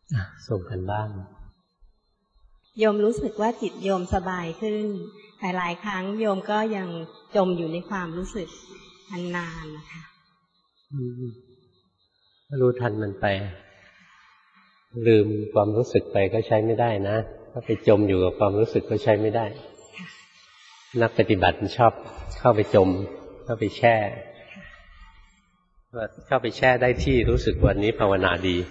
ส่งกันบ้างโยมรู้สึกว่าจิตโยมสบายขึ้นหลายๆครั้งโยมก็ยังจมอยู่ในความรู้สึกนานๆนะคะรู้ทันมันไปลืมความรู้สึกไปก็ใช้ไม่ได้นะถ้าไปจมอยู่กับความรู้สึกก็ใช้ไม่ได้นักปฏิบัติมันชอบเข้าไปจมเข้าไปแช่เข้าไปแช่ได้ที่รู้สึกวันนี้ภาวนาดี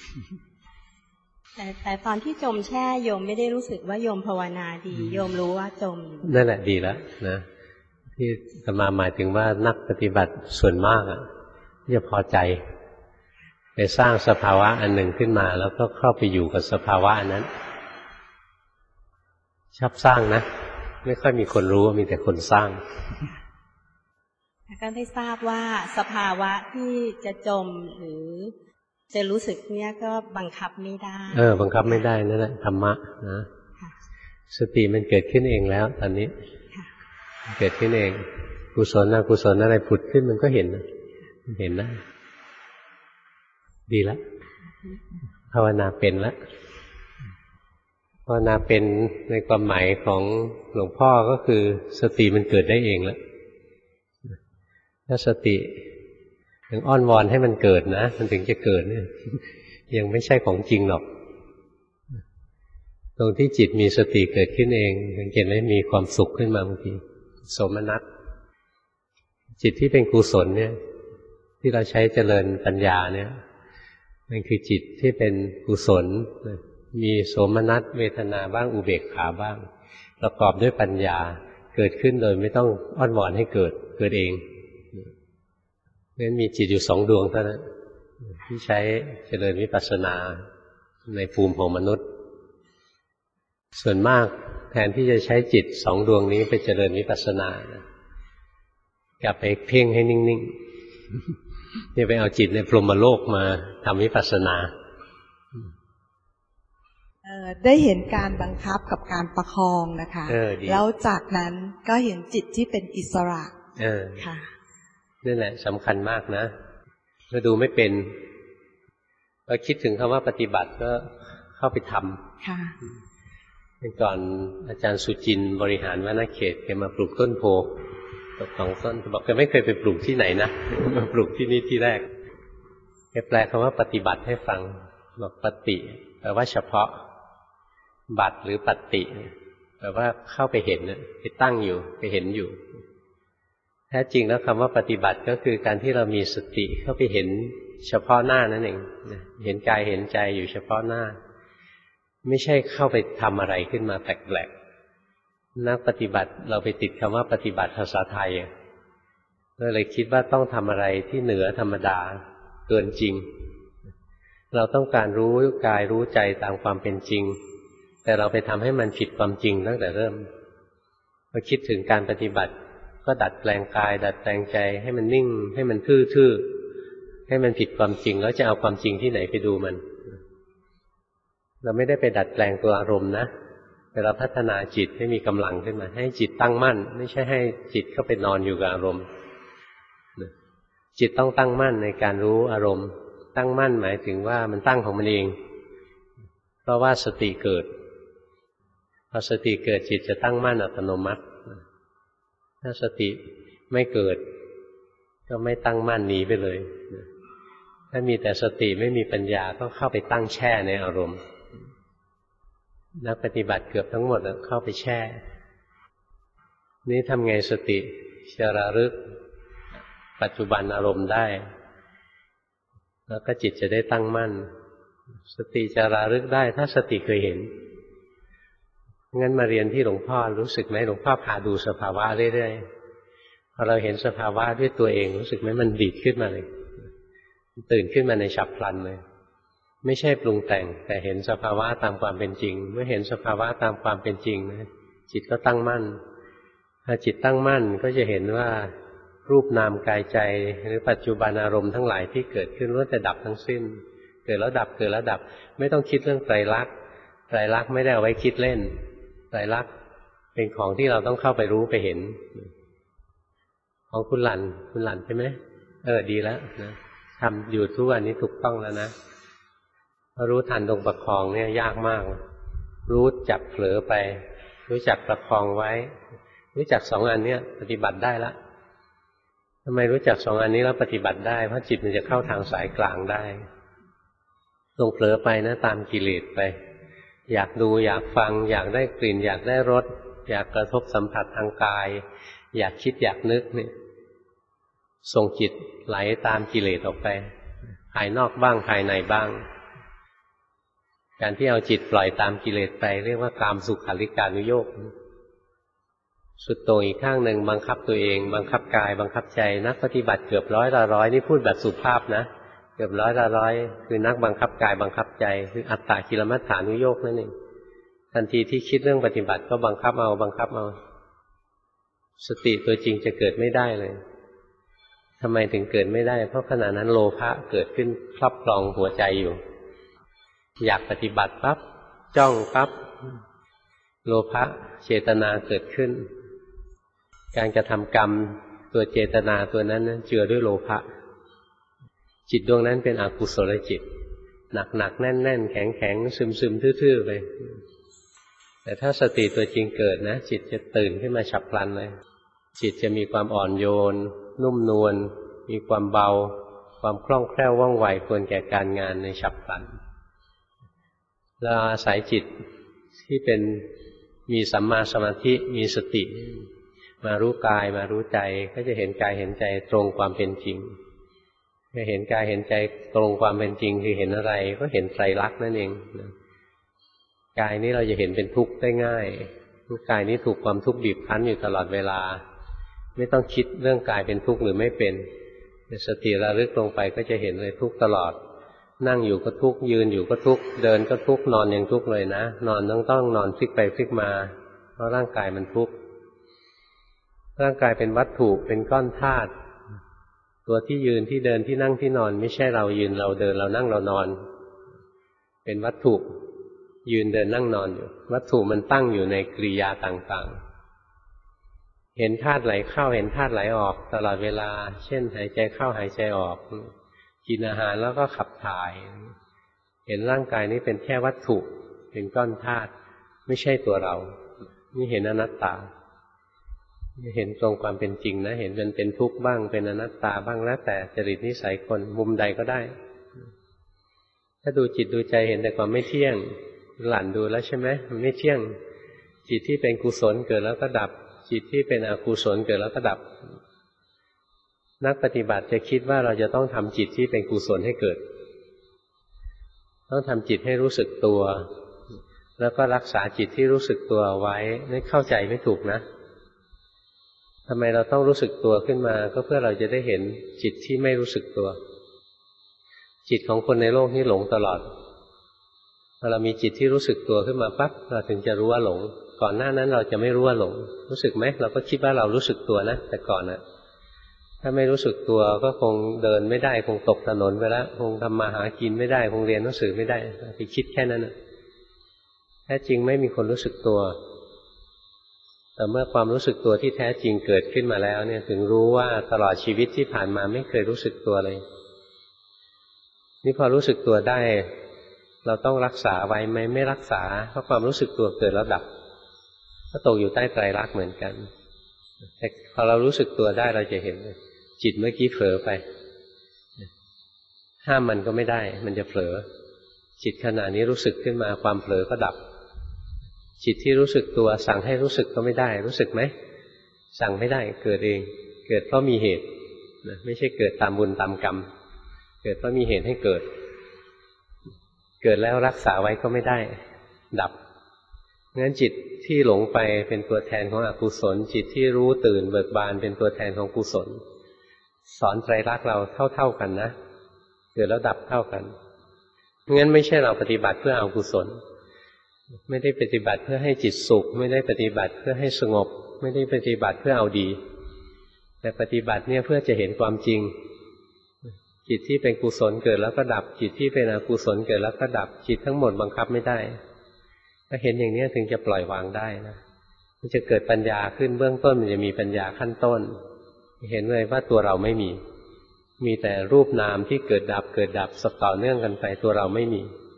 แต่ตอนที่จมแช่โยมไม่ได้รู้สึกว่าโยมภาวนาดีโยมรู้ว่าจมนั่นแหละดีแล้วนะที่อาตมาหมายถึงว่านักปฏิบัติส่วนมากจะพอใจไปสร้างสภาวะอันหนึ่งขึ้นมาแล้วก็เข้าไปอยู่กับสภาวะนั้นชอบสร้างนะไม่ค่อยมีคนรู้มีแต่คนสร้างก็ได้ทราบว่าสภาวะที่จะจมหรือจะรู้สึกเนี้ยก็บังคับไม่ได้บังคับไม่ได้นั่นแหละธรรมะนะสติมันเกิดขึ้นเองแล้วตอนนี้เกิดขึ้นเองกุศลอกุศลอะไรผุดขึ้นมันก็เห็นนะดีแล้วภาวนาเป็นแล้วภาวนาเป็นในความหมายของหลวงพ่อก็คือสติมันเกิดได้เองแล้วถ้าสติยังอ้อนวอนให้มันเกิดนะมันถึงจะเกิดเนี่ยยังไม่ใช่ของจริงหรอกตรงที่จิตมีสติเกิดขึ้นเองสังเกตไหมมีความสุขขึ้นมาบางทีโสมนัสจิตที่เป็นกุศลเนี่ยที่เราใช้เจริญปัญญาเนี่ยมันคือจิตที่เป็นกุศลมีโสมนัสเวทนาบ้างอุเบกขาบ้างประกอบด้วยปัญญาเกิดขึ้นโดยไม่ต้องอ้อนวอนให้เกิดเองนั้นมีจิตอยู่2 ดวงเท่านั้นที่ใช้เจริญวิปัสสนาในภูมิของมนุษย์ส่วนมากแทนที่จะใช้จิต2 ดวงนี้ไปเจริญวิปัสสนากลับไปเพ่งให้นิ่งๆนี่ไปเอาจิตในพรหมโลกมาทำวิปัสสนาได้เห็นการบังคับกับการประคองนะคะแล้วจากนั้นก็เห็นจิตที่เป็นอิสระค่ะนั่นแหละสำคัญมากนะถ้าดูไม่เป็นก็คิดถึงคำว่าปฏิบัติก็เข้าไปทำค่ะก่อนอาจารย์สุจินต์บริหารวณเขตแกมาปลูกต้นโพตก2 ต้นบอกแกไม่เคยไปปลูกที่ไหนนะมาปลูกที่นี่ที่แรกแกแปลคำว่าปฏิบัติให้ฟังบอกปฏิแปลว่าเฉพาะบัติหรือปฏิแปลว่าเข้าไปเห็นไปตั้งอยู่ไปเห็นอยู่แท้จริงแล้วคำว่าปฏิบัติก็คือการที่เรามีสติเข้าไปเห็นเฉพาะหน้านั่นเองเห็นกายเห็นใจอยู่เฉพาะหน้าไม่ใช่เข้าไปทำอะไรขึ้นมาแปลกๆนักปฏิบัติเราไปติดคำว่าปฏิบัติภาษาไทยก็เลยคิดว่าต้องทำอะไรที่เหนือธรรมดาเกินจริงเราต้องการรู้กายรู้ใจตามความเป็นจริงแต่เราไปทำให้มันผิดความจริงตั้งแต่เริ่มพอคิดถึงการปฏิบัติก็ดัดแปลงกายดัดแปลงใจให้มันนิ่งให้มันทื่อๆให้มันผิดความจริงแล้วจะเอาความจริงที่ไหนไปดูมันเราไม่ได้ไปดัดแปลงตัวอารมณ์นะแต่เราพัฒนาจิตให้มีกำลังขึ้นมาให้จิตตั้งมั่นไม่ใช่ให้จิตเข้าไปนอนอยู่กับอารมณ์จิตต้องตั้งมั่นในการรู้อารมณ์ตั้งมั่นหมายถึงว่ามันตั้งของมันเองเพราะว่าสติเกิดพอสติเกิดจิตจะตั้งมั่นอัตโนมัติถ้าสติไม่เกิดก็ไม่ตั้งมั่นหนีไปเลยถ้ามีแต่สติไม่มีปัญญาก็เข้าไปตั้งแช่ในอารมณ์นักปฏิบัติเกือบทั้งหมดเข้าไปแช่นี่ทำไงสติจะระลึกปัจจุบันอารมณ์ได้แล้วก็จิตจะได้ตั้งมั่นสติจะระลึกได้ถ้าสติเคยเห็นงั้นมาเรียนที่หลวงพ่อรู้สึกไหมหลวงพ่อพาดูสภาวะเรื่อยๆพอเราเห็นสภาวะด้วยตัวเองรู้สึกไหมมันดีดขึ้นมาเลยตื่นขึ้นมาในฉับพลันเลยไม่ใช่ปรุงแต่งแต่เห็นสภาวะตามความเป็นจริงเมื่อเห็นสภาวะตามความเป็นจริงนะจิตก็ตั้งมั่นถ้าจิตตั้งมั่นก็จะเห็นว่ารูปนามกายใจหรือปัจจุบันอารมณ์ทั้งหลายที่เกิดขึ้นล้วนแต่ดับทั้งสิ้นเกิดแล้วดับเกิดแล้วดับไม่ต้องคิดเรื่องไตรลักษณ์ไตรลักษณ์ไม่ได้เอาไว้คิดเล่นไตรลักษณ์เป็นของที่เราต้องเข้าไปรู้ไปเห็นของคุณหลั่นใช่ไหมดีแล้วนะทำอยู่ทุกวันนี้ถูกต้องแล้วนะภรู้ทันตรงประคองเนี่ยยากมากรู้จักเผลอไปรู้จักประคองไว้รู้จักสองอันเนี้ยปฏิบัติได้ละทำไมรู้จักสองอันนี้แล้วปฏิบัติได้เพราะจิตมันจะเข้าทางสายกลางได้ตรงเผลอไปนะตามกิเลสไปอยากดูอยากฟังอยากได้กลิ่นอยากได้รสอยากกระทบสัมผัสทางกายอยากคิดอยากนึกเนี่ยส่งจิตไหลตามกิเลสออกไปภายนอกบ้างภายในบ้างการที่เอาจิตปล่อยตามกิเลสไปเรียกว่ากามสุขาริการุโยคสุดโต่งอีกข้างหนึ่งบังคับตัวเองบังคับกายบังคับใจนักปฏิบัติเกือบร้อยละร้อยนี่พูดแบบสุภาพนะเกือบร้อยละร้อยคือนักบังคับกายบังคับใจคืออัตตกิลมัฏฐานุโยคนั่นเองทันทีที่คิดเรื่องปฏิบัติก็บังคับเอาบังคับเอาสติตัวจริงจะเกิดไม่ได้เลยทำไมถึงเกิดไม่ได้เพราะขณะนั้นโลภะเกิดขึ้นครอบครองหัวใจอยู่อยากปฏิบัติปั๊บจ้องปั๊บโลภะเจตนาเกิดขึ้นการกระทำกรรมตัวเจตนาตัวนั้นเจือด้วยโลภะจิตดวงนั้นเป็นอกุศลจิตหนักๆแน่นๆแข็งๆซึมๆทื่อๆไปแต่ถ้าสติตัวจริงเกิดนะจิตจะตื่นขึ้นมาฉับพลันเลยจิตจะมีความอ่อนโยนนุ่มนวลมีความเบาความคล่องแคล่วว่องไวควรแก่การงานในฉับพลันเราอาศัยจิตที่เป็นมีสัมมาสมาธิมีสติมารู้กายมารู้ใจก็จะเห็นกายเห็นใจตรงความเป็นจริงจะเห็นกายเห็นใจตรงความเป็นจริงคือเห็นอะไรก็เห็นไตรลักษณ์นั่นเองกายนี้เราจะเห็นเป็นทุกข์ได้ง่ายกายนี้ถูกความทุกข์บีบคั้นอยู่ตลอดเวลาไม่ต้องคิดเรื่องกายเป็นทุกข์หรือไม่เป็นสติระลึกลงไปก็จะเห็นเลยทุกข์ตลอดนั่งอยู่ก็ทุกข์ยืนอยู่ก็ทุกข์เดินก็ทุกข์นอนยังทุกข์เลยนะนอนต้องนอนพลิกไปพลิกมาเพราะร่างกายมันทุกข์ร่างกายเป็นวัตถุเป็นก้อนธาตุตัวที่ยืนที่เดินที่นั่งที่นอนไม่ใช่เรายืนเราเดินเรานั่งเรานอนเป็นวัตถุยืนเดินนั่งนอนอยู่วัตถุมันตั้งอยู่ในกริยาต่างๆเห็นธาตุไหลเข้าเห็นธาตุไหลออกตลอดเวลาเช่นหายใจเข้าหายใจออกกินอาหารแล้วก็ขับถ่ายเห็นร่างกายนี้เป็นแค่วัตถุเป็นก้อนธาตุไม่ใช่ตัวเรานี่เห็นอนัตตาเห็นตรงความเป็นจริงนะเห็นมันเป็นทุกข์บ้างเป็นอนัตตาบ้างแล้วแต่จริตนิสัยคนมุมใดก็ได้ถ้าดูจิตดูใจเห็นแต่ความไม่เที่ยงหลั่นดูแล้วใช่ไหมมันไม่เที่ยงจิตที่เป็นกุศลเกิดแล้วก็ดับจิตที่เป็นอกุศลเกิดแล้วก็ดับนักปฏิบัติจะคิดว่าเราจะต้องทำจิตที่เป็นกุศลให้เกิดต้องทำจิตให้รู้สึกตัวแล้วก็รักษาจิตที่รู้สึกตัวไว้นี่เข้าใจไม่ถูกนะทำไมเราต้องรู้สึกตัวขึ้นมาก็เพื่อเราจะได้เห็นจิตที่ไม่รู้สึกตัวจิตของคนในโลกนี้หลงตลอดพอเรามีจิตที่รู้สึกตัวขึ้นมาปั๊บเราถึงจะรู้ว่าหลงก่อนหน้านั้นเราจะไม่รู้ว่าหลงรู้สึกไหมเราก็คิดว่าเรารู้สึกตัวนะแต่ก่อนนะถ้าไม่รู้สึกตัวก็คงเดินไม่ได้คงตกถนนไปแล้วคงทำมาหากินไม่ได้คงเรียนหนังสือไม่ได้ไปคิดแค่นั้นนะแท้จริงไม่มีคนรู้สึกตัวแต่เมื่อความรู้สึกตัวที่แท้จริงเกิดขึ้นมาแล้วเนี่ยถึงรู้ว่าตลอดชีวิตที่ผ่านมาไม่เคยรู้สึกตัวเลยนี่พอรู้สึกตัวได้เราต้องรักษาไว้ไหมไม่รักษาเพราะความรู้สึกตัวเกิดแล้วดับก็ตกอยู่ใต้ไตรลักษณ์เหมือนกันแต่พอเรารู้สึกตัวได้เราจะเห็นจิตเมื่อกี้เผลอไปห้ามมันก็ไม่ได้มันจะเผลอจิตขณะนี้รู้สึกขึ้นมาความเผลอก็ดับจิตที่รู้สึกตัวสั่งให้รู้สึกก็ไม่ได้รู้สึกไหมสั่งไม่ได้เกิดเองเกิดเพราะมีเหตุไม่ใช่เกิดตามบุญตามกรรมเกิดเพราะมีเหตุให้เกิดเกิดแล้วรักษาไว้ก็ไม่ได้ดับงั้นจิตที่หลงไปเป็นตัวแทนของอกุศลจิตที่รู้ตื่นเบิกบานเป็นตัวแทนของกุศลสอนไตรลักษณ์เราเท่ากันนะเกิดแล้วดับเท่ากันงั้นไม่ใช่เราปฏิบัติเพื่อเอากุศลไม่ได้ปฏิบัติเพื่อให้จิตสุขไม่ได้ปฏิบัติเพื่อให้สงบไม่ได้ปฏิบัติเพื่อเอาดีแต่ปฏิบัติเนี่ยเพื่อจะเห็นความจริงจิตที่เป็นกุศลเกิดแล้วก็ดับจิตที่เป็นอกุศลเกิดแล้วก็ดับจิตทั้งหมดบังคับไม่ได้ถ้าเห็นอย่างนี้ถึงจะปล่อยวางได้นะมันจะเกิดปัญญาขึ้นเบื้องต้นมันจะมีปัญญาขั้นต้นเห็นเลยว่าตัวเราไม่มีแต่รูปนามที่เกิดดับสับต่อเนื่องกันไปตัวเราไม่มี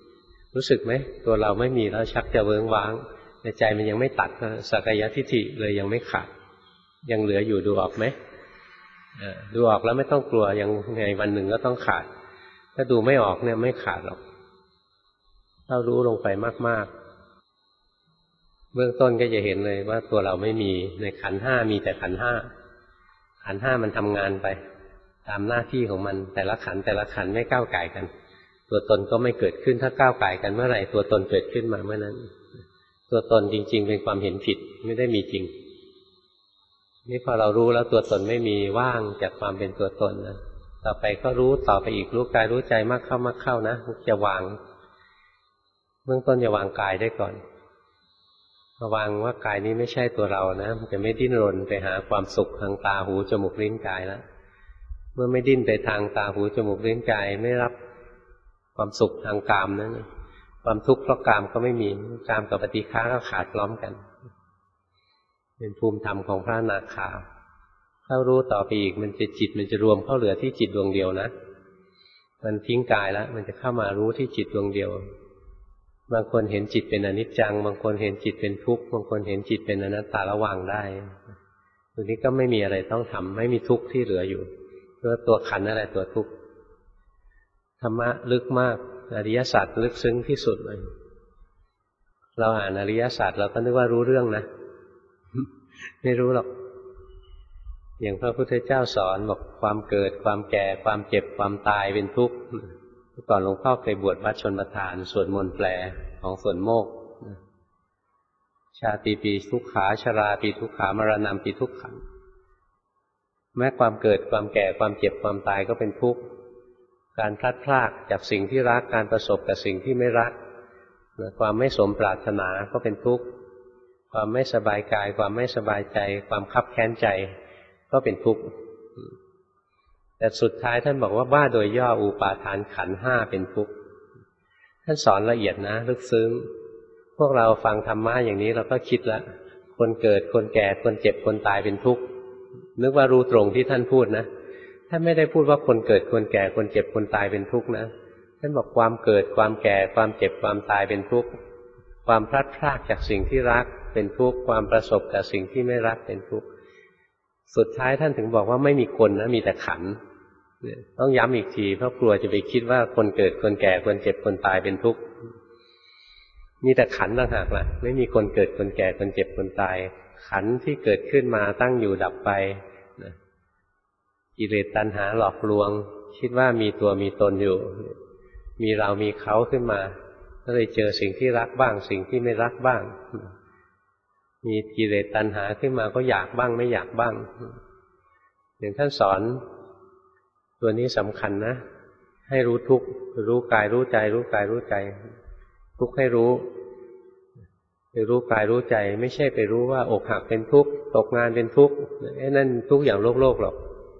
รู้สึกไหมตัวเราไม่มีแล้วชักจะเวิ้งว้างในใจมันยังไม่ตัดสักกายทิฏฐิเลยยังไม่ขาดยังเหลืออยู่ดูออกไหมดูออกแล้วไม่ต้องกลัวยังไงวันหนึ่งก็ต้องขาดถ้าดูไม่ออกเนี่ยไม่ขาดหรอกถ้ารู้ลงไปมากๆเบื้องต้นก็จะเห็นเลยว่าตัวเราไม่มีในขันธ์ห้ามีแต่ขันธ์ห้าขันธ์ห้ามันทำงานไปตามหน้าที่ของมันแต่ละขันธ์แต่ละขันธ์ไม่ก้าวไก่กันตัวตนก็ไม่เกิดขึ้นถ้าก้าวไก่กันเมื่อไหร่ตัวตนเกิดขึ้นมาเมื่อนั้นตัวตนจริงๆเป็นความเห็นผิดไม่ได้มีจริงนี่พอเรารู้แล้วตัวตนไม่มีว่างจากความเป็นตัวตนนะต่อไปก็รู้ต่อไปอีกรู้กายรู้ใจมากเข้านะจะวางเบื้องต้นจะวางกายได้ก่อนวางว่ากายนี้ไม่ใช่ตัวเรานะมันจะไม่ดิ้นรนไปหาความสุขทางตาหูจมูกลิ้นกายแล้วเมื่อไม่ดิ้นไปทางตาหูจมูกลิ้นกายไม่รับความสุขทางกามนั้นความทุกข์เพราะกามก็ไม่มีกามกับปฏิฆะก็ขาดพร้อมกันเป็นภูมิธรรมของพระอนาคาถ้ารู้ต่อไปอีกมันจะจิตมันจะรวมเข้าเหลือที่จิตดวงเดียวนะมันทิ้งกายแล้วมันจะเข้ามารู้ที่จิตดวงเดียวบางคนเห็นจิตเป็นอนิจจังบางคนเห็นจิตเป็นทุกข์บางคนเห็นจิตเป็นอนัตตาระวางได้ตรงนี้ก็ไม่มีอะไรต้องทำไม่มีทุกข์ที่เหลืออยู่เพราะตัวขันธ์นั่นแหละตัวทุกข์ธรรมะลึกมากอริยสัจลึกซึ้งที่สุดเลยเราอ่านอริยสัจเราก็นึกว่ารู้เรื่องนะไม่รู้หรอกอย่างพระพุทธเจ้าสอนบอกความเกิดความแก่ความเจ็บความตายเป็นทุกข์เมื่อก่อนหลวงพ่อเคยบวชวัดชนประทานสวดมนต์แปลของสวนโมกข์ชาติปีทุกขาชราปีทุกขามรณะปีทุกขังแม้ความเกิดความแก่ความเจ็บความตายก็เป็นทุกข์การพลัดพรากจากสิ่งที่รักการประสบกับสิ่งที่ไม่รักความไม่สมปรารถนาก็เป็นทุกข์ความไม่สบายกายความไม่สบายใจความคับแค้นใจก็เป็นทุกข์แต่สุดท้ายท่านบอกว่าโดยย่ออุปาทานขันธ์ห้าเป็นทุกข์ท่านสอนละเอียดนะลึกซึ้งพวกเราฟังธรรมะอย่างนี้เราก็คิดละคนเกิดคนแก่คนเจ็บคนตายเป็นทุกข์นึกว่ารู้ตรงที่ท่านพูดนะท่านไม่ได้พูดว่าคนเกิดคนแก่คนเจ็บคนตายเป็นทุกข์นะท่านบอกความเกิดความแก่ความเจ็บความตายเป็นทุกข์ความพลัดพรากจากสิ่งที่รักเป็นทุกข์ความประสบกับสิ่งที่ไม่รักเป็นทุกข์สุดท้ายท่านถึงบอกว่าไม่มีคนนะมีแต่ขันธ์ต้องย้ำอีกทีเพราะกลัวจะไปคิดว่าคนเกิดคนแก่คนเจ็บคนตายเป็นทุกข์มีแต่ขันธ์ต่างหากล่ะไม่มีคนเกิดคนแก่คนเจ็บคนตายขันธ์ที่เกิดขึ้นมาตั้งอยู่ดับไปกิเลสตัณหาหลอกลวงคิดว่ามีตัวมีตนอยู่มีเรามีเขาขึ้นมาก็เลยเจอสิ่งที่รักบ้างสิ่งที่ไม่รักบ้างมีกิเลสตัณหาขึ้นมาก็อยากบ้างไม่อยากบ้างอย่างท่านสอนตัวนี้สำคัญนะให้รู้ทุกข์รู้กายรู้ใจรู้กายรู้ใจทุกข์ให้รู้ไปรู้กายรู้ใจไม่ใช่ไปรู้ว่าอกหักเป็นทุกข์ตกงานเป็นทุกข์นั่นทุกข์อย่างโลกหรอก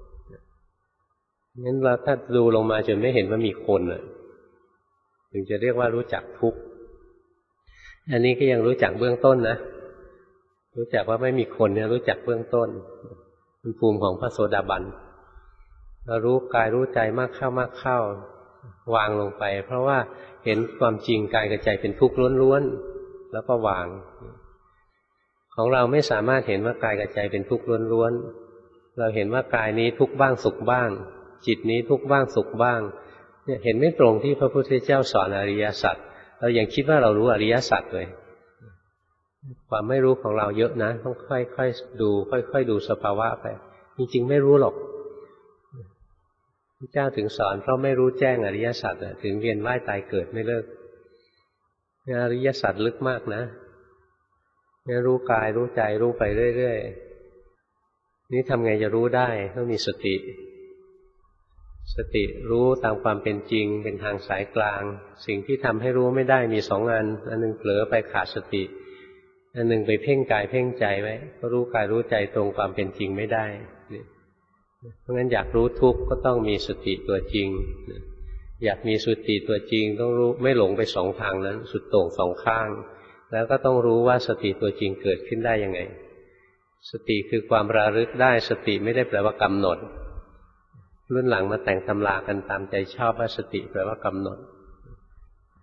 งั้นเราถ้าดูลงมาจนไม่เห็นว่ามีคนถึงจะเรียกว่ารู้จักทุกข์อันนี้ก็ยังรู้จักเบื้องต้นนะรู้จักว่าไม่มีคนเนี่ยรู้จักเบื้องต้นเป็นภูมิของพระโสดาบันเรารู้กายรู้ใจมากเข้าวางลงไปเพราะว่าเห็นความจริงกายกับใจเป็นทุกข์ล้วนๆแล้วก็วางของเราไม่สามารถเห็นว่ากายกับใจเป็นทุกข์ล้วนๆเราเห็นว่ากายนี้ทุกข์บ้างสุขบ้างจิตนี้ทุกข์บ้างสุขบ้างเนี่ยเห็นไม่ตรงที่พระพุทธเจ้าสอนอริยสัจเรายังคิดว่าเรารู้อริยสัจเลยความไม่รู้ของเราเยอะนะต้องค่อยๆดูค่อยๆดูสภาวะไปจริงๆไม่รู้หรอกพระเจ้าถึงสอนเพราะไม่รู้แจ้งอริยสัจถึงเวียนว่ายตายเกิดไม่เลิกอริยสัจลึกมากนะรู้กายรู้ใจรู้ไปเรื่อยๆนี่ทำไงจะรู้ได้ต้องมีสติรู้ตามความเป็นจริงเป็นทางสายกลางสิ่งที่ทำให้รู้ไม่ได้มีสองอันนึงเผลอไปขาดสติอันหนึ่งไปเพ่งกายเพ่งใจไว้ก็รู้กายรู้ใจตรงความเป็นจริงไม่ได้เพราะงั้นอยากรู้ทุกข์ก็ต้องมีสติตัวจริงอยากมีสติตัวจริงต้องรู้ไม่หลงไปสองทางนั้นสุดโต่งสองข้างแล้วก็ต้องรู้ว่าสติตัวจริงเกิดขึ้นได้ยังไงสติคือความระลึกได้สติไม่ได้แปลว่ากำหนดรุ่นหลังมาแต่งตำรากันตามใจชอบว่าสติแปลว่ากำหนด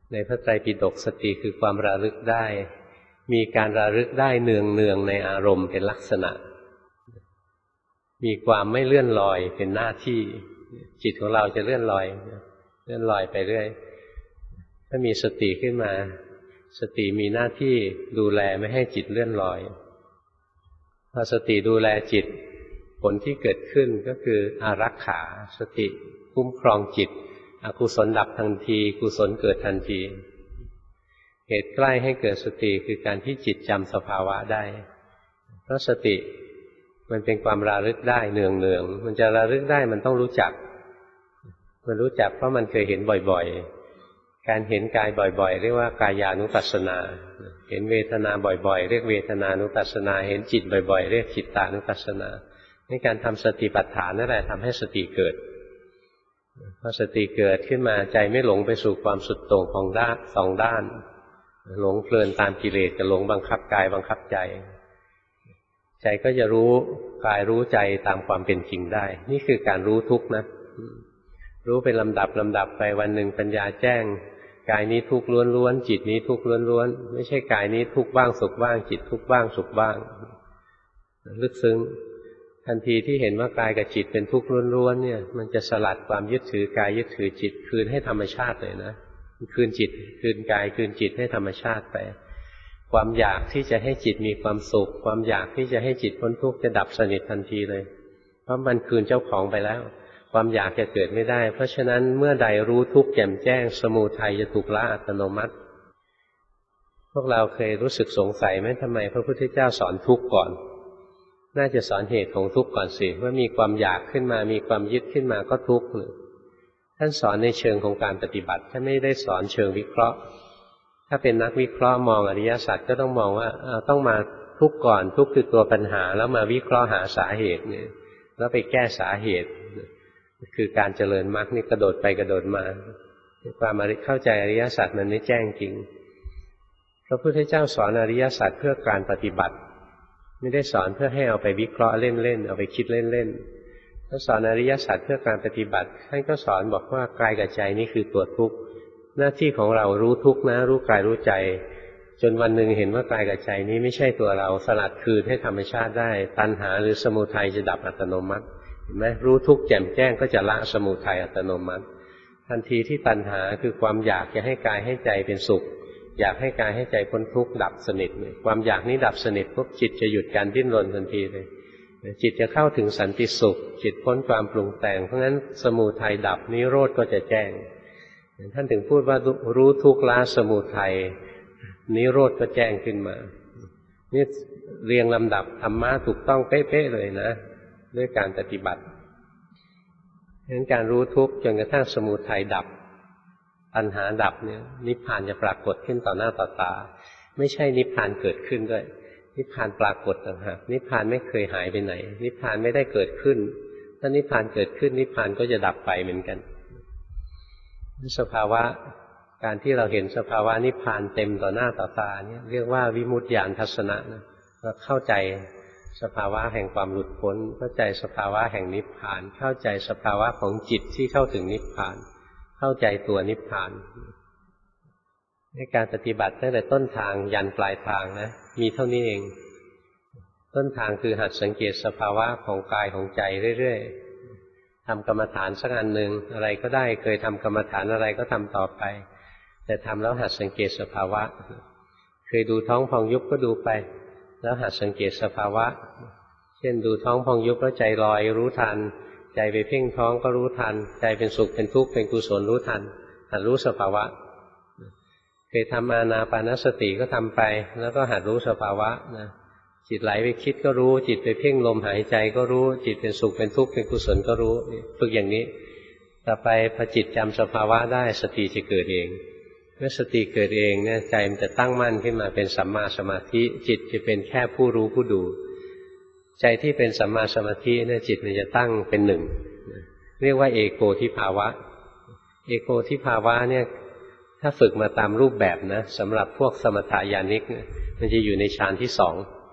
ในพระไตรปิฎกสติคือความระลึกได้มีการระลึกได้เนืองๆในอารมณ์เป็นลักษณะมีความไม่เลื่อนลอยเป็นหน้าที่จิตของเราจะเลื่อนลอยไปเรื่อยถ้ามีสติขึ้นมาสติมีหน้าที่ดูแลไม่ให้จิตเลื่อนลอยพอสติดูแลจิตผลที่เกิดขึ้นก็คืออารักขาสติคุ้มครองจิตอกุศลดับทันทีกุศลเกิดทันทีเหตุใกล้ให้เกิดสติคือการที่จิตจำสภาวะได้เพราะสติมันเป็นความระลึกได้เนืองๆมันจะระลึกได้มันต้องรู้จักมันรู้จักเพราะมันเคยเห็นบ่อยๆการเห็นกายบ่อยๆเรียกว่ากายานุปัสสนาเห็นเวทนาบ่อยๆเรียกเวทนานุปัสสนาเห็นจิตบ่อยๆเรียกจิตตานุปัสสนาในการทำสติปัฏฐานนั่นแหละทำให้สติเกิดพอสติเกิดขึ้นมาใจไม่หลงไปสู่ความสุดโต่งของสองด้านหลงเพลินตามกิเลสกับหลงบังคับกายบังคับใจใจก็จะรู้กายรู้ใจตามความเป็นจริงได้นี่คือการรู้ทุกข์นะรู้เป็นลำดับไปวันหนึ่งปัญญาแจ้งกายนี้ทุกข์ล้วนๆจิตนี้ทุกข์ล้วนๆไม่ใช่กายนี้ทุกข์บ้างสุขบ้างจิตทุกข์บ้างสุขบ้างลึกซึ้งทันทีที่เห็นว่ากายกับจิตเป็นทุกข์ล้วนๆเนี่ยมันจะสลัดความยึดถือกายยึดถือจิตคืนให้ธรรมชาติเลยนะคืนจิตคืนกายคืนจิตให้ธรรมชาติไปความอยากที่จะให้จิตมีความสุขความอยากที่จะให้จิตพ้นทุกข์จะดับสนิททันทีเลยเพราะมันคืนเจ้าของไปแล้วความอยากจะเกิดไม่ได้เพราะฉะนั้นเมื่อใดรู้ทุกข์แจ่มแจ้งสมุทัยจะถูกละอัตโนมัติพวกเราเคยรู้สึกสงสัยไหมทำไมพระพุทธเจ้าสอนทุกข์ก่อนน่าจะสอนเหตุของทุกข์ก่อนสิว่ามีความอยากขึ้นมามีความยึดขึ้นมาก็ทุกข์ท่านสอนในเชิงของการปฏิบัติท่านไม่ได้สอนเชิงวิเคราะห์ถ้าเป็นนักวิเคราะห์มองอริยสัจก็ต้องมองว่าต้องมาทุกข์ก่อนทุกข์คือตัวปัญหาแล้วมาวิเคราะห์หาสาเหตุเนี่ยแล้วไปแก้สาเหตุคือการเจริญมรรคนี่กระโดดไปกระโดดมาความเข้าใจอริยสัจมันไม่แจ้งจริงพระพุทธเจ้าสอนอริยสัจเพื่อการปฏิบัติไม่ได้สอนเพื่อให้เอาไปวิเคราะห์เล่นๆเอาไปคิดเล่นๆถ้าสอนอริยสัจเพื่อการปฏิบัติท่านก็สอนบอกว่ากายกับใจนี่คือตัวทุกข์หน้าที่ของเรารู้ทุกข์นะรู้กายรู้ใจจนวันหนึ่งเห็นว่ากายกับใจนี้ไม่ใช่ตัวเราสลัดคืนให้ธรรมชาติได้ตัณหาหรือสมุทัยจะดับอัตโนมัติเห็นไหมรู้ทุกข์แจ่มแจ้งก็จะละสมุทัยอัตโนมัติทันทีที่ตัณหาคือความอยากจะให้กายให้ใจเป็นสุขอยากให้กายให้ใจพ้นทุกข์ดับสนิทเลยความอยากนี้ดับสนิทปุ๊บจิตจะหยุดการดิ้นรนทันทีเลยจิตจะเข้าถึงสันติสุขจิตพ้นความปรุงแต่งเพราะงั้นสมุทัยดับนิโรธก็จะแจ้งท่านถึงพูดว่ารู้ทุกข์ละสมุทัยนิโรธก็แจ้งขึ้นมานี่เรียงลำดับธรรมะถูกต้องเป๊ะๆเลยนะด้วยการปฏิบัติฉะนั้นการรู้ทุกข์จนกระทั่งสมุทัยดับตัณหาดับเนี่ยนิพพานจะปรากฏขึ้นต่อหน้าต่อตาไม่ใช่นิพพานเกิดขึ้นด้วยนิพพานปรากฏต่างหากนิพพานไม่เคยหายไปไหนนิพพานไม่ได้เกิดขึ้นถ้านิพพานเกิดขึ้นนิพพานก็จะดับไปเหมือนกันสภาวะการที่เราเห็นสภาวะนิพพานเต็มต่อหน้าต่อตาเนี่ยเรียกว่าวิมุตติญาณทัศนะนะเราเข้าใจสภาวะแห่งความหลุดพ้นเข้าใจสภาวะแห่งนิพพานเข้าใจสภาวะของจิตที่เข้าถึงนิพพานเข้าใจตัวนิพพานในการปฏิบัติตั้งแต่ต้นทางยันปลายทางนะมีเท่านี้เองต้นทางคือหัดสังเกตสภาวะของกายของใจเรื่อยๆทำกรรมฐานสักอันหนึ่งอะไรก็ได้เคยทำกรรมฐานอะไรก็ทำต่อไปแต่ทำแล้วหัดสังเกตสภาวะเคยดูท้องพองยุบก็ดูไปแล้วหัดสังเกตสภาวะเช่นดูท้องพองยุบแล้วใจลอยรู้ทันใจไปเพ่งท้องก็รู้ทันใจเป็นสุขเป็นทุกข์เป็นกุศลรู้ทันหัดรู้สภาวะเคยทำอานาปานสติก็ทำไปแล้วก็หัดรู้สภาวะนะจิตไหลไปคิดก็รู้จิตไปเพ่งลมหายใจก็รู้จิตเป็นสุขเป็นทุกข์เป็นกุศลก็รู้ฝึกอย่างนี้ต่อไปพอจิตจำสภาวะได้สติจะเกิดเองเมื่อสติเกิดเองเนี่ยใจมันจะตั้งมั่นขึ้นมาเป็นสัมมาสมาธิจิตจะเป็นแค่ผู้รู้ผู้ดูใจที่เป็นสัมมาสมาธิเนี่ยจิตมันจะตั้งเป็นหนึ่งเรียกว่าเอโกทิภาวะเอโกทิภาวะเนี่ยถ้าฝึกมาตามรูปแบบนะสำหรับพวกสมถญาณิกมันจะอยู่ในฌานที่สอง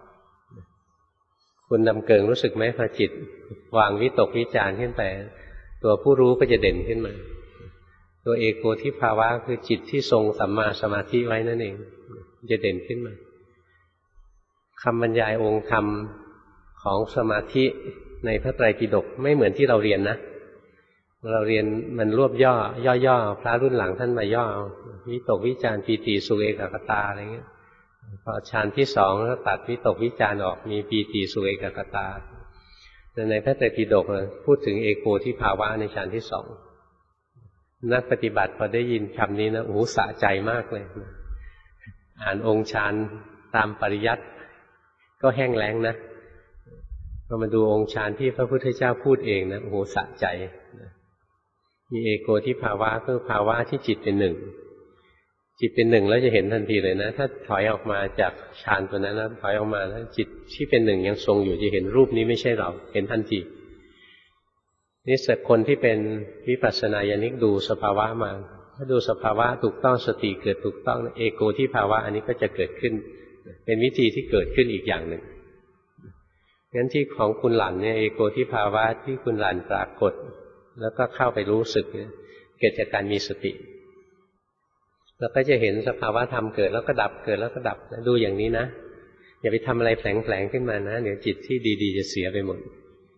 คุณดำเกิงรู้สึกไหมพอจิตวางวิตกวิจารขึ้นไปตัวผู้รู้ก็จะเด่นขึ้นมาตัวเอโกทิภาวะคือจิตที่ทรงสัมมาสมาธิไว้นั่นเองจะเด่นขึ้นมาคำบรรยายองค์ธรรมของสมาธิในพระไตรปิฎกไม่เหมือนที่เราเรียนนะเราเรียนมันรวบย่อพระรุ่นหลังท่านมาย่อวิตกวิจารปีติสุขเอกคตาอะไรเงี้ยพอฌานที่สองก็ตัดวิตกวิจารออกมีปีติสุขเอกคตาในพระไตรปิฎกพูดถึงเอโกทิภาวะในฌานที่สองนักปฏิบัติพอได้ยินคำนี้นะโอ้โหสะใจมากเลยอ่านองค์ฌานตามปริยัติก็แห้งแล้งนะพอมาดูองค์ฌานที่พระพุทธเจ้าพูดเองนะโอ้โหสะใจมีเอโกทิภาวะคือภาวะที่จิตเป็นหนึ่งจิตเป็นหนึ่งแล้วจะเห็นทันทีเลยนะถ้าถอยออกมาจากฌานตัวนั้นแล้วถอยออกมาแล้วจิตที่เป็นหนึ่งยังทรงอยู่จะเห็นรูปนี้ไม่ใช่เราเห็นทันทีนี่สักคนที่เป็นวิปัสสนาญาณิกดูสภาวะมาถ้าดูสภาวะถูกต้องสติเกิดถูกต้องเอโกทิภาวะอันนี้ก็จะเกิดขึ้นเป็นวิธีที่เกิดขึ้นอีกอย่างหนึ่งงั้นที่ของคุณหลั่นเนี่ยเอโกทิภาวะที่คุณหลั่นปรากฏแล้วก็เข้าไปรู้สึกเกิดจากการมีสติเราก็จะเห็นสภาวะธรรมเกิดแล้วก็ดับเกิดแล้วก็ดับดูอย่างนี้นะอย่าไปทำอะไรแผลงๆขึ้นมานะเดี๋ยวจิตที่ดีๆจะเสียไปหมด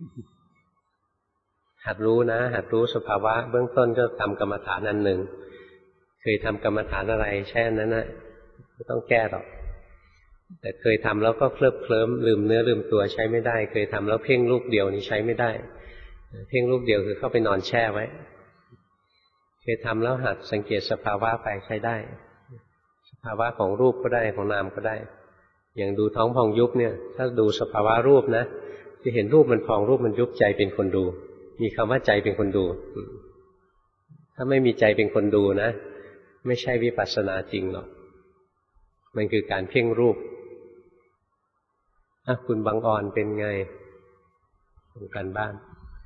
หัดรู้นะหัดรู้สภาวะเบื้องต้นก็ทำกรรมฐานอันหนึ่งเคยทำกรรมฐานอะไรแช่นั้นนะไม่ต้องแก้หรอกแต่เคยทำแล้วก็เคลิ้มลืมเนื้อลืมตัวใช้ไม่ได้เคยทำแล้วเพ่งลูกเดียวนี่ใช้ไม่ได้เพ่งลูกเดียวคือเข้าไปนอนแช่ไว้เคยทำแล้วหัดสังเกตสภาวะไปใช้ได้สภาวะของรูปก็ได้ของนามก็ได้อย่างดูท้องพองยุบเนี่ยถ้าดูสภาวะรูปนะจะเห็นรูปมันพองรูปมันยุบใจเป็นคนดูมีคำว่าใจเป็นคนดูถ้าไม่มีใจเป็นคนดูนะไม่ใช่วิปัสสนาจริงหรอกมันคือการเพ่งรูปคุณบางอ่อนเป็นไงทำการบ้าน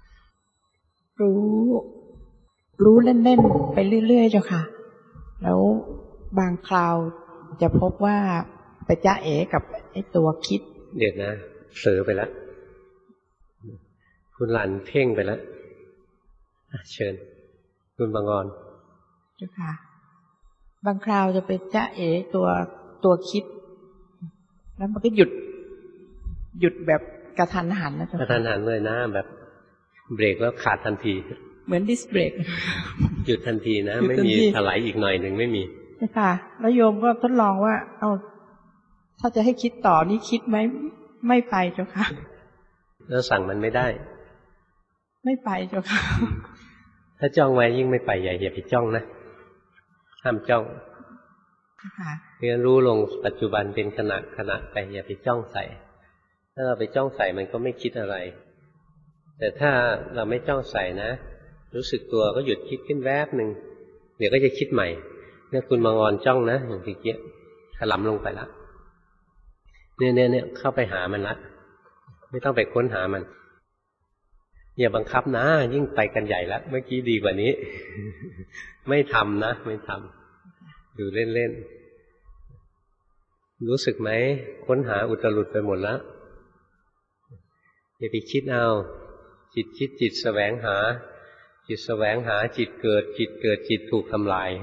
รู้เล่นๆไปเรื่อยๆเจ้าค่ะแล้วบางคราวจะพบว่าไปจ้าเอ๋กับไอ้ตัวคิดเดี๋ยวนะเสือไปแล้วคุณหลั่นเพ่งไปแล้วเชิญคุณบางอ่อนเจ้าค่ะบางคราวจะไปจ้าเอ๋ตัวคิดแล้วมันก็หยุดแบบกระทันหันนะเจ้าค่ะกระทันหันเลยนะแบบเบรกแล้วขาดทันทีเหมือนดิสเบรกหยุดทันทีนะไม่มีถลายอีกหน่อยหนึ่งไม่มีใช่ค่ะแล้วโยมก็ทดลองว่าเอาถ้าจะให้คิดต่อนี่คิดไหมไม่ไปเจ้าค่ะแล้วสั่งมันไม่ได้ไม่ไปเจ้าค่ะถ้าจ้องไว้ยิ่งไม่ไปอย่าไปจ้องนะห้ามจ้องเรียนรู้ลงปัจจุบันเป็นขณะไปอย่าไปจ้องใส่ถ้าเราไปจ้องใส่มันก็ไม่คิดอะไรแต่ถ้าเราไม่จ้องใส่นะรู้สึกตัวก็หยุดคิดขึ้นแวบหนึ่งเดี๋ยวก็จะคิดใหม่เนี่ยคุณมางอนจ้องนะอย่างที่เกี้ยถลำลงไปละเนี่ยเข้าไปหามันละไม่ต้องไปค้นหามันอย่าบังคับนะยิ่งไปกันใหญ่แล้วเมื่อกี้ดีกว่านี้ไม่ทำนะไม่ทำดูเล่นๆรู้สึกไหมค้นหาอุตรุดไปหมดแล้วอย่าไปคิดเอาจิตคิดจิตแสวงหาจิตแสวงหาจิตเกิดจิตถูกทำลาย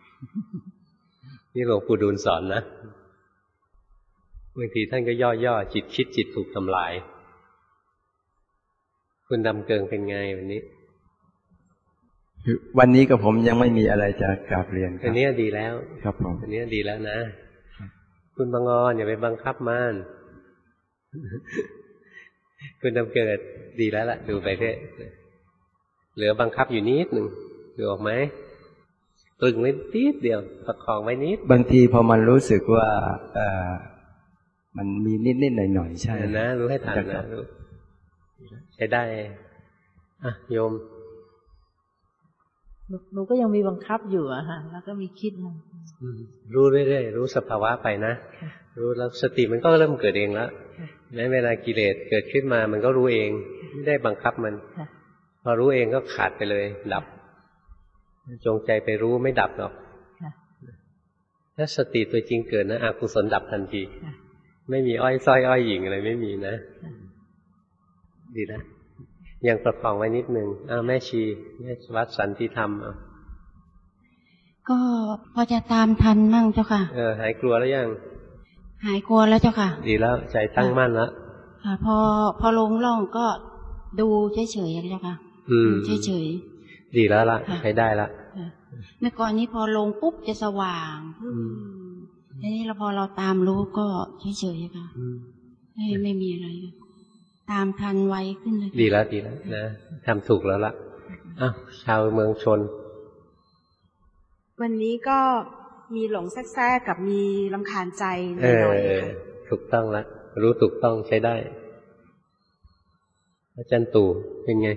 นี่หลวงปู่ดูลสอนนะบางทีท่านก็ย่อจิตคิดจิตถูกทำลายคุณดำเกิงเป็นไงวันนี้วันนี้กับผมยังไม่มีอะไรจะกราบเรียนครับอันนี้ดีแล้วครับผมอันนี้ดีแล้วนะคุณบางงอนอย่าไปบังคับมันคุณดำเกิดดีแล้วล่ะดูไปเรื่อยเหลือบังคับอยู่นิดหนึ่งดูออกไหมตรึงไว้นิดเดียวประคองไว้นิดบางทีพอมันรู้สึกว่ามันมีนิดหน่อยๆใช่นะรู้ให้ทันนะใช้ได้โยมหนูก็ยังมีบังคับอยู่อะค่ะแล้วก็มีคิดรู้เรื่อยๆรู้สภาวะไปนะรู้แล้วสติมันก็เริ่มเกิดเองแล้วแม้เวลากิเลสเกิดขึ้นมามันก็รู้เองไม่ได้บังคับมันพอรู้เองก็ขาดไปเลยดับจงใจไปรู้ไม่ดับหรอกถ้าสติตัวจริงเกิดนะอกุศลดับทันทีไม่มีอ้อยส้อยอ้อยหญิงอะไรไม่มีนะดีนะยังประคองไว้นิดนึงแม่ชีแม่วัดสันติธรรมก็พอจะตามทันมั่งเจ้าค่ะหายกลัวแล้วยังหายกลัวแล้วเจ้าค่ะดีแล้วใจตั้งมั่นแล้วค่ะพอลงล่องก็ดูเฉยๆเจ้าค่ะดูเฉยๆดีแล้วล่ะใช้ได้ละเมื่อก่อนนี้พอลงปุ๊บจะสว่างทีนี้พอเราตามรู้ก็เฉยๆค่ะไม่มีอะไรตามทันไวขึ้นเลยดีแล้วนะทำถูกแล้วล่ะชาวเมืองชนวันนี้ก็มีหลงแทรกกับมีรำคาญใจน้อยถูกต้องแล้วรู้ถูกต้องใช้ได้อาจารย์ตู่เป็นไง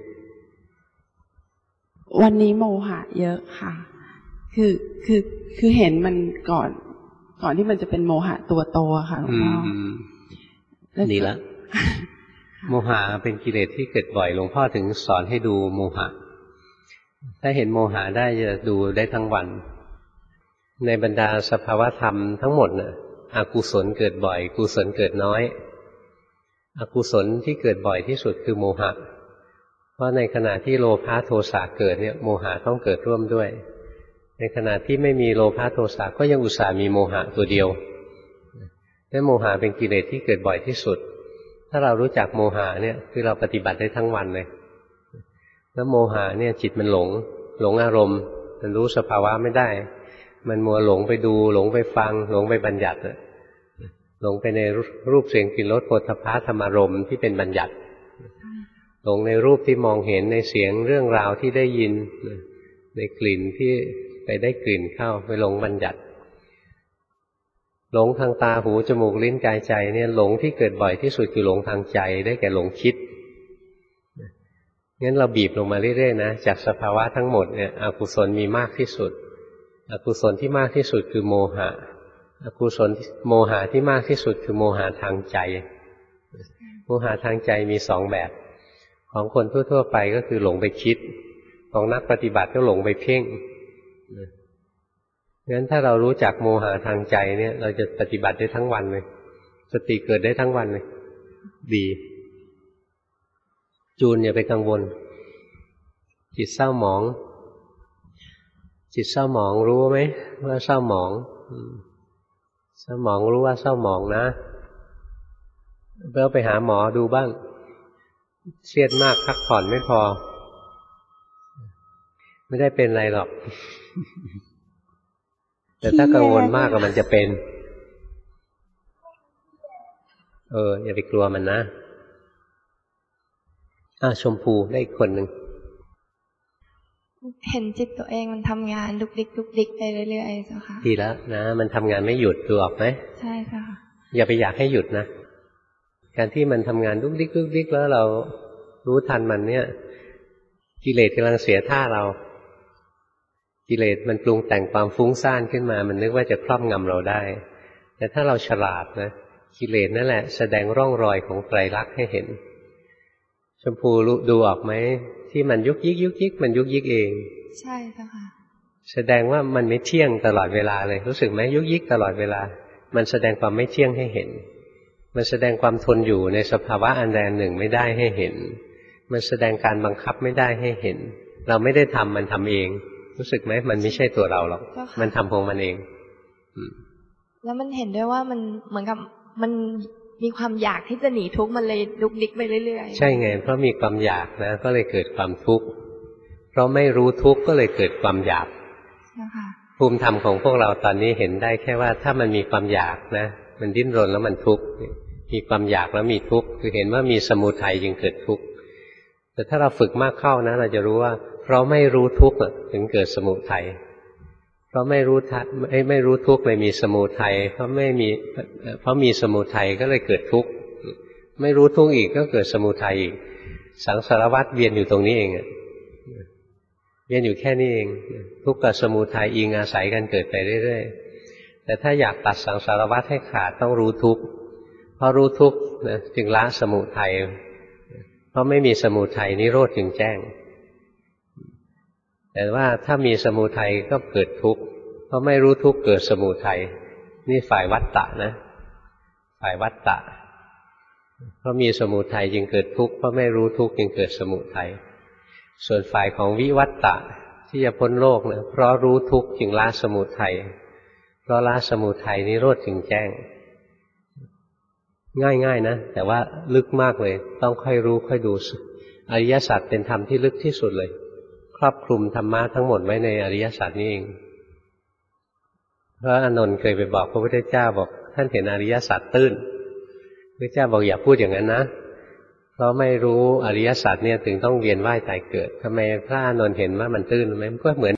วันนี้โมหะเยอะค่ะคือเห็นมันก่อนที่มันจะเป็นโมหะตัวโตค่ะหลวงพ่อดีแล้วโมหะเป็นกิเลสที่เกิดบ่อยหลวงพ่อถึงสอนให้ดูโมหะถ้าเห็นโมหะได้จะดูได้ทั้งวันในบรรดาสภาวธรรมทั้งหมดน่ะอกุศลเกิดบ่อยกุศลเกิดน้อยอกุศลที่เกิดบ่อยที่สุดคือโมหะเพราะในขณะที่โลภะโทสะเกิดเนี่ยโมหะต้องเกิดร่วมด้วยในขณะที่ไม่มีโลภะโทสะก็ยังอุตส่าห์มีโมหะตัวเดียวและโมหะเป็นกิเลสที่เกิดบ่อยที่สุดถ้าเรารู้จักโมหะเนี่ยคือเราปฏิบัติได้ทั้งวันเลยแล้วโมหะเนี่ยจิตมันหลงอารมณ์มันรู้สภาวะไม่ได้มันมัวหลงไปดูหลงไปฟังหลงไปบัญญัติหลงไปในรูปเสียงกลิ่นรสโผฏฐัพพะธรรมารมณ์ที่เป็นบัญญัติหลงในรูปที่มองเห็นในเสียงเรื่องราวที่ได้ยินในกลิ่นที่ไปได้กลิ่นเข้าไปหลงบัญญัติหลงทางตาหูจมูกลิ้นกายใจเนี่ยหลงที่เกิดบ่อยที่สุดคือหลงทางใจได้แก่หลงคิดงั้นเราบีบลงมาเรื่อยๆนะจากสภาวะทั้งหมดเนี่ยอกุศลมีมากที่สุดอกุศลที่มากที่สุดคือโมหะอกุศลโมหะที่มากที่สุดคือโมหะทางใจโมหะทางใจมีสองแบบของคนทั่วๆไปก็คือหลงไปคิดของนักปฏิบัติก็หลงไปเพ่งงั้นถ้าเรารู้จักโมหะทางใจเนี่ยเราจะปฏิบัติได้ทั้งวันเลยสติเกิดได้ทั้งวันเลยดีจูนอย่าไปกังวลจิตเศร้าหมองจิตเศร้าหมองรู้ไหมว่าเศร้าหมองเศร้าหมองรู้ว่าเศร้าหมองนะแล้วไปหาหมอดูบ้างเครียดมากพักผ่อนไม่พอไม่ได้เป็นอะไรหรอกแต่ถ้ากังวลมากก็มันจะเป็นอย่าไปกลัวมันนะชมพูได้อีกคนหนึ่งเห็นจิตตัวเองมันทำงานดุกดิกดุกดิกไปเรื่อยๆเจ้าค่ะดีแล้วนะมันทำงานไม่หยุดดูออกไหมใช่ค่ะอย่าไปอยากให้หยุดนะการที่มันทำงานดุกดิกดุกดิกแล้วเรารู้ทันมันเนี่ยกิเลสกำลังเสียท่าเรากิเลสมันปรุงแต่งความฟุ้งซ่านขึ้นมามันนึกว่าจะครอบงำเราได้แต่ถ้าเราฉลาดนะกิเลสนั่นแหละแสดงร่องรอยของไตรลักษณ์ให้เห็นชมพูดูออกไหมที่มันยุกยิกยุกยิกมันยุกยิกเองใช่ค่ะแสดงว่ามันไม่เที่ยงตลอดเวลาเลยรู้สึกไหมยุกยิกตลอดเวลามันแสดงความไม่เที่ยงให้เห็นมันแสดงความทนอยู่ในสภาวะอันใดอันหนึ่งไม่ได้ให้เห็นมันแสดงการบังคับไม่ได้ให้เห็นเราไม่ได้ทำมันทำเองรู้สึกไหมมันไม่ใช่ตัวเราหรอกมันทำของมันเองแล้วมันเห็นด้วยว่ามันเหมือนกับมันมีความอยากที่จะหนีทุกข์มันเลยดุกดิกไปเรื่อยๆใช่ไงเพราะมีความอยากนะก็เลยเกิดความทุกข์เพราะไม่รู้ทุกข์ก็เลยเกิดความอยากภูมิธรรมของพวกเราตอนนี้เห็นได้แค่ว่าถ้ามันมีความอยากนะมันดิ้นรนแล้วมันทุกข์มีความอยากแล้วมีทุกข์คือเห็นว่ามีสมุทัยจึงเกิดทุกข์แต่ถ้าเราฝึกมากเข้านะเราจะรู้ว่าเพราะไม่รู้ทุกข์ถึงเกิดสมุทัยเพราะไม่รู้ทุกข์เลยมีสมุทัยเพราะมีสมุทัยก็เลยเกิดทุกข์ไม่รู้ทุกข์อีกก็เกิดสมุทัยอีกสังสารวัฏเวียนอยู่ตรงนี้เองเวียนอยู่แค่นี้เองทุกข์กับสมุทัยอิงอาศัยกันเกิดไปเรื่อยๆแต่ถ้าอยากตัดสังสารวัฏให้ขาดต้องรู้ทุกข์เพราะรู้ทุกข์จึงละสมุทัยเพราะไม่มีสมุทัยนิโรธจึงแจ้งแต่ว่าถ้ามีสมุทัยก็เกิดทุกข์เพราะไม่รู้ทุกข์เกิดสมุทัยนี่ฝ่ายวัฏฏะนะฝ่ายวัฏฏะเพราะมีสมุทัยจึงเกิดทุกข์เพราะไม่รู้ทุกข์จึงเกิดสมุทัยส่วนฝ่ายของวิวัฏฏะที่จะพ้นโลกนะเพราะรู้ทุกข์จึงละสมุทัยเพราะละสมุทัยนิโรธจึงแจ้งง่ายๆนะแต่ว่าลึกมากเลยต้องค่อยรู้ค่อยดูอริยสัจเป็นธรรมที่ลึกที่สุดเลยครอบคลุมธรรมะทั้งหมดไว้ในอริยสัจนี่เองพระอานนท์เคยไปบอกพระพุทธเจ้าบอกท่านเห็นอริยสัจตื้นพระเจ้าบอกอย่าพูดอย่างนั้นนะเพราะไม่รู้อริยสัจเนี่ยถึงต้องเวียนว่ายตายเกิดทำไมพระอานนท์เห็นว่ามันตื้นไหมมันก็เหมือน